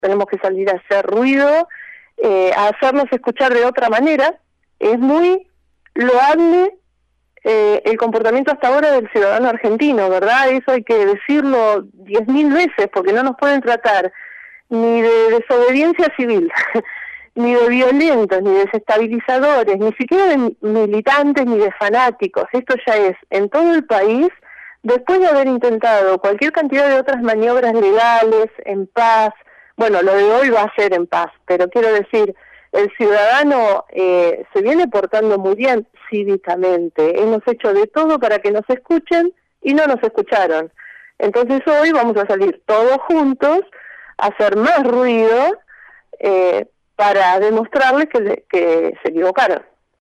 tenemos que salir a hacer ruido, a hacernos escuchar de otra manera. Es muy loable el comportamiento hasta ahora del ciudadano argentino, ¿verdad? Eso hay que decirlo 10.000 veces, porque no nos pueden tratar ni de desobediencia civil, ni de violentos, ni de desestabilizadores, ni siquiera de militantes, ni de fanáticos. Esto ya es en todo el país, después de haber intentado cualquier cantidad de otras maniobras legales, en paz. Bueno, lo de hoy va a ser en paz, pero quiero decir, el ciudadano se viene portando muy bien cívicamente. Hemos hecho de todo para que nos escuchen y no nos escucharon. Entonces hoy vamos a salir todos juntos a hacer más ruido para demostrarles que se equivocaron.